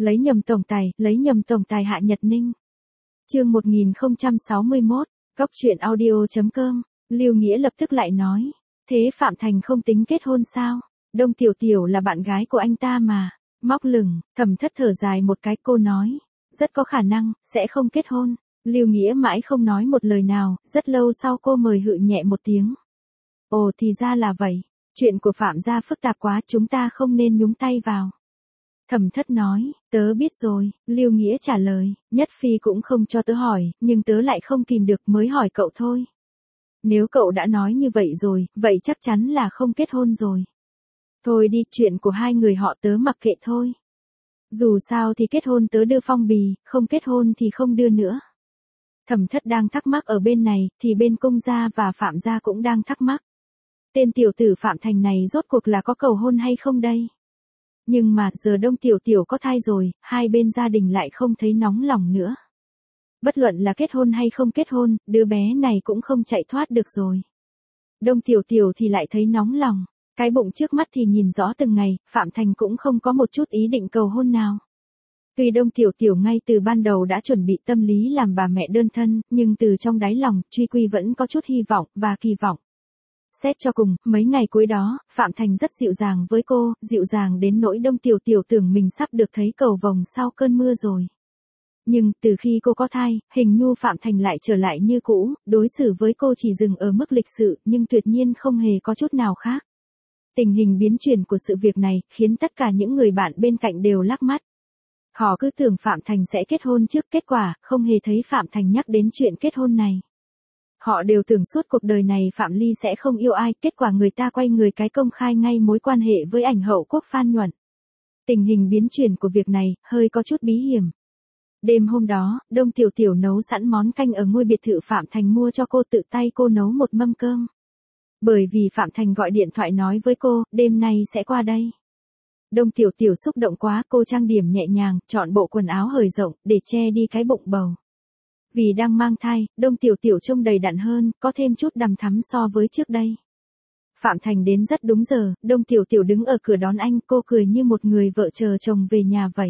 lấy nhầm tổng tài Hạ Nhật Ninh. Chương 1061, Cóc truyện audio.com. Lưu Nghĩa lập tức lại nói, thế Phạm Thành không tính kết hôn sao? Đông Tiểu Tiểu là bạn gái của anh ta mà. Móc lửng, Thẩm Thất thở dài một cái, cô nói, rất có khả năng sẽ không kết hôn. Lưu Nghĩa mãi không nói một lời nào, rất lâu sau cô mời hự nhẹ một tiếng. Ồ, thì ra là vậy, chuyện của Phạm gia phức tạp quá, chúng ta không nên nhúng tay vào. Thẩm Thất nói, tớ biết rồi. Lưu Nghĩa trả lời, Nhất Phi cũng không cho tớ hỏi, nhưng tớ lại không kìm được mới hỏi cậu thôi. Nếu cậu đã nói như vậy rồi, vậy chắc chắn là không kết hôn rồi. Thôi đi, chuyện của hai người họ tớ mặc kệ thôi. Dù sao thì kết hôn tớ đưa phong bì, không kết hôn thì không đưa nữa. Thẩm Thất đang thắc mắc ở bên này, thì bên Cung gia và Phạm gia cũng đang thắc mắc. Tên tiểu tử Phạm Thành này rốt cuộc là có cầu hôn hay không đây? Nhưng mà giờ Đông Tiểu Tiểu có thai rồi, hai bên gia đình lại không thấy nóng lòng nữa. Bất luận là kết hôn hay không kết hôn, đứa bé này cũng không chạy thoát được rồi. Đông Tiểu Tiểu thì lại thấy nóng lòng. Cái bụng trước mắt thì nhìn rõ từng ngày, Phạm Thành cũng không có một chút ý định cầu hôn nào. Tuy Đông Tiểu Tiểu ngay từ ban đầu đã chuẩn bị tâm lý làm bà mẹ đơn thân, nhưng từ trong đáy lòng, Truy Quy vẫn có chút hy vọng và kỳ vọng. Xét cho cùng, mấy ngày cuối đó, Phạm Thành rất dịu dàng với cô, dịu dàng đến nỗi Đông Tiểu Tiểu tưởng mình sắp được thấy cầu vồng sau cơn mưa rồi. Nhưng, từ khi cô có thai, hình như Phạm Thành lại trở lại như cũ, đối xử với cô chỉ dừng ở mức lịch sự, nhưng tuyệt nhiên không hề có chút nào khác. Tình hình biến chuyển của sự việc này, khiến tất cả những người bạn bên cạnh đều lắc mắt. Họ cứ tưởng Phạm Thành sẽ kết hôn trước, kết quả, không hề thấy Phạm Thành nhắc đến chuyện kết hôn này. Họ đều tưởng suốt cuộc đời này Phạm Ly sẽ không yêu ai, kết quả người ta quay người cái công khai ngay mối quan hệ với ảnh hậu Quốc Phan Nhuận. Tình hình biến chuyển của việc này, hơi có chút bí hiểm. Đêm hôm đó, Đông Tiểu Tiểu nấu sẵn món canh ở ngôi biệt thự Phạm Thành mua cho cô, tự tay cô nấu một mâm cơm. Bởi vì Phạm Thành gọi điện thoại nói với cô, đêm nay sẽ qua đây. Đông Tiểu Tiểu xúc động quá, cô trang điểm nhẹ nhàng, chọn bộ quần áo hời rộng, để che đi cái bụng bầu. Vì đang mang thai, Đông Tiểu Tiểu trông đầy đặn hơn, có thêm chút đằm thắm so với trước đây. Phạm Thành đến rất đúng giờ, Đông Tiểu Tiểu đứng ở cửa đón anh, cô cười như một người vợ chờ chồng về nhà vậy.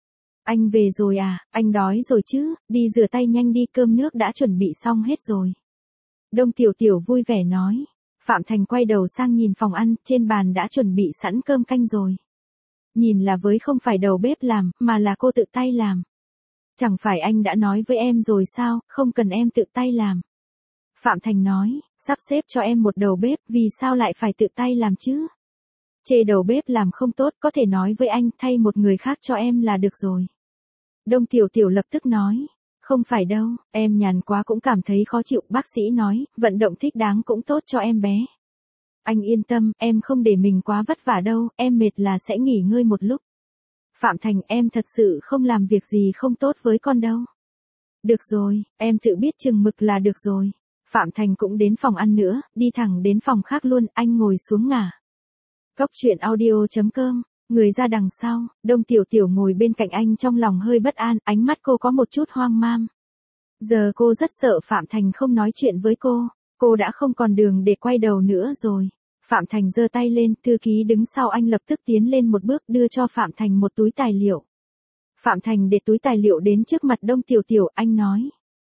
Anh về rồi à, anh đói rồi chứ, đi rửa tay nhanh đi, cơm nước đã chuẩn bị xong hết rồi. Đông Tiểu Tiểu vui vẻ nói. Phạm Thành quay đầu sang nhìn phòng ăn, trên bàn đã chuẩn bị sẵn cơm canh rồi. Nhìn là với không phải đầu bếp làm, mà là cô tự tay làm. Chẳng phải anh đã nói với em rồi sao, không cần em tự tay làm. Phạm Thành nói, sắp xếp cho em một đầu bếp, vì sao lại phải tự tay làm chứ? Chê đầu bếp làm không tốt, có thể nói với anh, thay một người khác cho em là được rồi. Đông Tiểu Tiểu lập tức nói, không phải đâu, em nhàn quá cũng cảm thấy khó chịu, bác sĩ nói, vận động thích đáng cũng tốt cho em bé. Anh yên tâm, em không để mình quá vất vả đâu, em mệt là sẽ nghỉ ngơi một lúc. Phạm Thành, em thật sự không làm việc gì không tốt với con đâu. Được rồi, em tự biết chừng mực là được rồi. Phạm Thành cũng đến phòng ăn nữa, đi thẳng đến phòng khác luôn, anh ngồi xuống ngả. Cóc truyện audio.com. Người ra đằng sau, Đông Tiểu Tiểu ngồi bên cạnh anh trong lòng hơi bất an, ánh mắt cô có một chút hoang mang. Giờ cô rất sợ Phạm Thành không nói chuyện với cô đã không còn đường để quay đầu nữa rồi. Phạm Thành giơ tay lên, thư ký đứng sau anh lập tức tiến lên một bước đưa cho Phạm Thành một túi tài liệu. Phạm Thành để túi tài liệu đến trước mặt Đông Tiểu Tiểu, anh nói.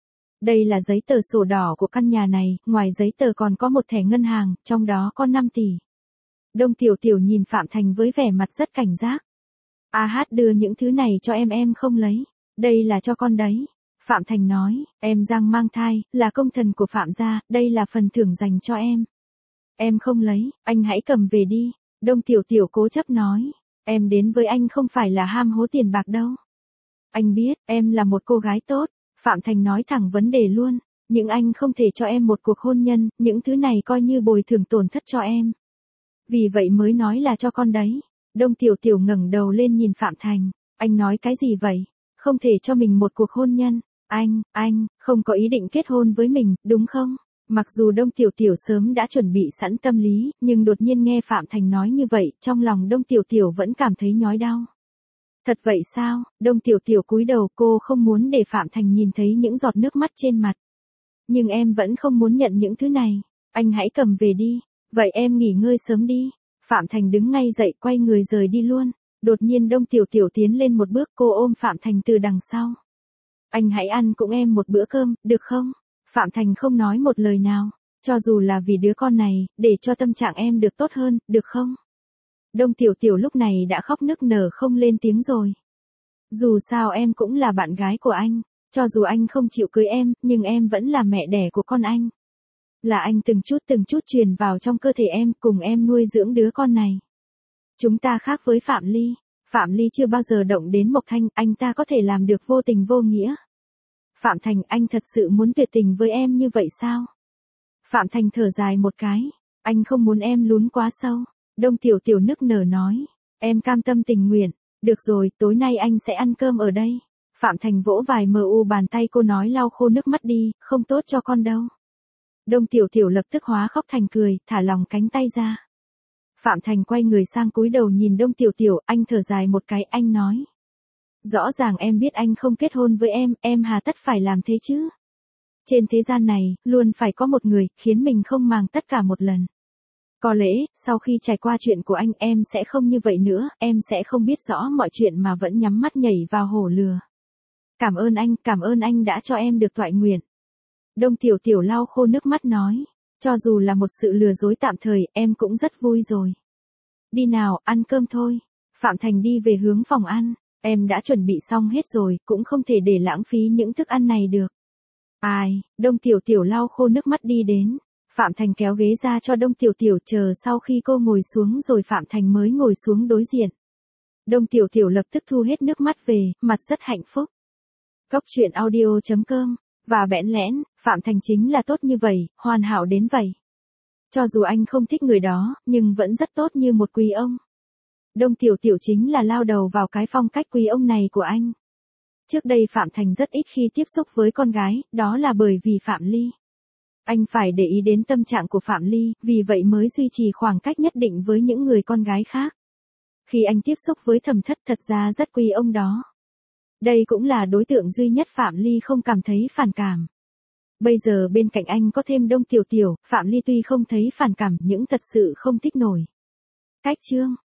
Đây là giấy tờ sổ đỏ của căn nhà này, ngoài giấy tờ còn có một thẻ ngân hàng, trong đó có 5 tỷ. Đông Tiểu Tiểu nhìn Phạm Thành với vẻ mặt rất cảnh giác. Đưa những thứ này cho em không lấy. Đây là cho con đấy. Phạm Thành nói, em đang mang thai, là công thần của Phạm gia, đây là phần thưởng dành cho em. Em không lấy, anh hãy cầm về đi. Đông Tiểu Tiểu cố chấp nói, em đến với anh không phải là ham hố tiền bạc đâu. Anh biết, em là một cô gái tốt. Phạm Thành nói thẳng vấn đề luôn, nhưng anh không thể cho em một cuộc hôn nhân, những thứ này coi như bồi thường tổn thất cho em. Vì vậy mới nói là cho con đấy. Đông Tiểu Tiểu ngẩng đầu lên nhìn Phạm Thành, anh nói cái gì vậy? Không thể cho mình một cuộc hôn nhân. Anh, không có ý định kết hôn với mình, đúng không? Mặc dù Đông Tiểu Tiểu sớm đã chuẩn bị sẵn tâm lý, nhưng đột nhiên nghe Phạm Thành nói như vậy, trong lòng Đông Tiểu Tiểu vẫn cảm thấy nhói đau. Thật vậy sao? Đông Tiểu Tiểu cúi đầu, cô không muốn để Phạm Thành nhìn thấy những giọt nước mắt trên mặt. Nhưng em vẫn không muốn nhận những thứ này. Anh hãy cầm về đi. Vậy em nghỉ ngơi sớm đi. Phạm Thành đứng ngay dậy, quay người rời đi luôn. Đột nhiên Đông Tiểu Tiểu tiến lên một bước, cô ôm Phạm Thành từ đằng sau. Anh hãy ăn cùng em một bữa cơm, được không? Phạm Thành không nói một lời nào, cho dù là vì đứa con này, để cho tâm trạng em được tốt hơn, được không? Đông Tiểu Tiểu lúc này đã khóc nức nở không lên tiếng rồi. Dù sao em cũng là bạn gái của anh, cho dù anh không chịu cưới em, nhưng em vẫn là mẹ đẻ của con anh. Là anh từng chút truyền vào trong cơ thể em, cùng em nuôi dưỡng đứa con này. Chúng ta khác với Phạm Ly. Phạm Ly chưa bao giờ động đến Mộc Thanh, anh ta có thể làm được vô tình vô nghĩa. Phạm Thành, anh thật sự muốn tuyệt tình với em như vậy sao? Phạm Thành thở dài một cái, anh không muốn em lún quá sâu. Đông Tiểu Tiểu nức nở nói, em cam tâm tình nguyện, được rồi, tối nay anh sẽ ăn cơm ở đây. Phạm Thành vỗ vài bàn tay cô nói lau khô nước mắt đi, không tốt cho con đâu. Đông Tiểu Tiểu lập tức hóa khóc thành cười, thả lòng cánh tay ra. Phạm Thành quay người sang cúi đầu nhìn Đông Tiểu Tiểu, anh thở dài một cái, anh nói. Rõ ràng em biết anh không kết hôn với em hà tất phải làm thế chứ. Trên thế gian này, luôn phải có một người, khiến mình không màng tất cả một lần. Có lẽ, sau khi trải qua chuyện của anh em sẽ không như vậy nữa, em sẽ không biết rõ mọi chuyện mà vẫn nhắm mắt nhảy vào hổ lừa. Cảm ơn anh đã cho em được toại nguyện. Đông Tiểu Tiểu lau khô nước mắt nói, cho dù là một sự lừa dối tạm thời, em cũng rất vui rồi. Đi nào, ăn cơm thôi. Phạm Thành đi về hướng phòng ăn, em đã chuẩn bị xong hết rồi, cũng không thể để lãng phí những thức ăn này được. Ai, Đông Tiểu Tiểu lau khô nước mắt đi đến. Phạm Thành kéo ghế ra cho Đông Tiểu Tiểu chờ sau khi cô ngồi xuống rồi Phạm Thành mới ngồi xuống đối diện. Đông Tiểu Tiểu lập tức thu hết nước mắt về, mặt rất hạnh phúc. Cốc truyện audio.com, và bẽn lẽn, Phạm Thành chính là tốt như vậy, hoàn hảo đến vậy. Cho dù anh không thích người đó, nhưng vẫn rất tốt như một quý ông. Đông Tiểu Tiểu chính là lao đầu vào cái phong cách quý ông này của anh. Trước đây Phạm Thành rất ít khi tiếp xúc với con gái, đó là bởi vì Phạm Ly. Anh phải để ý đến tâm trạng của Phạm Ly, vì vậy mới duy trì khoảng cách nhất định với những người con gái khác. Khi anh tiếp xúc với Thẩm Thất thật ra rất quý ông đó. Đây cũng là đối tượng duy nhất Phạm Ly không cảm thấy phản cảm. Bây giờ bên cạnh anh có thêm Đông Tiểu Tiểu, Phạm Ly tuy không thấy phản cảm nhưng thật sự không thích nổi. Cách chương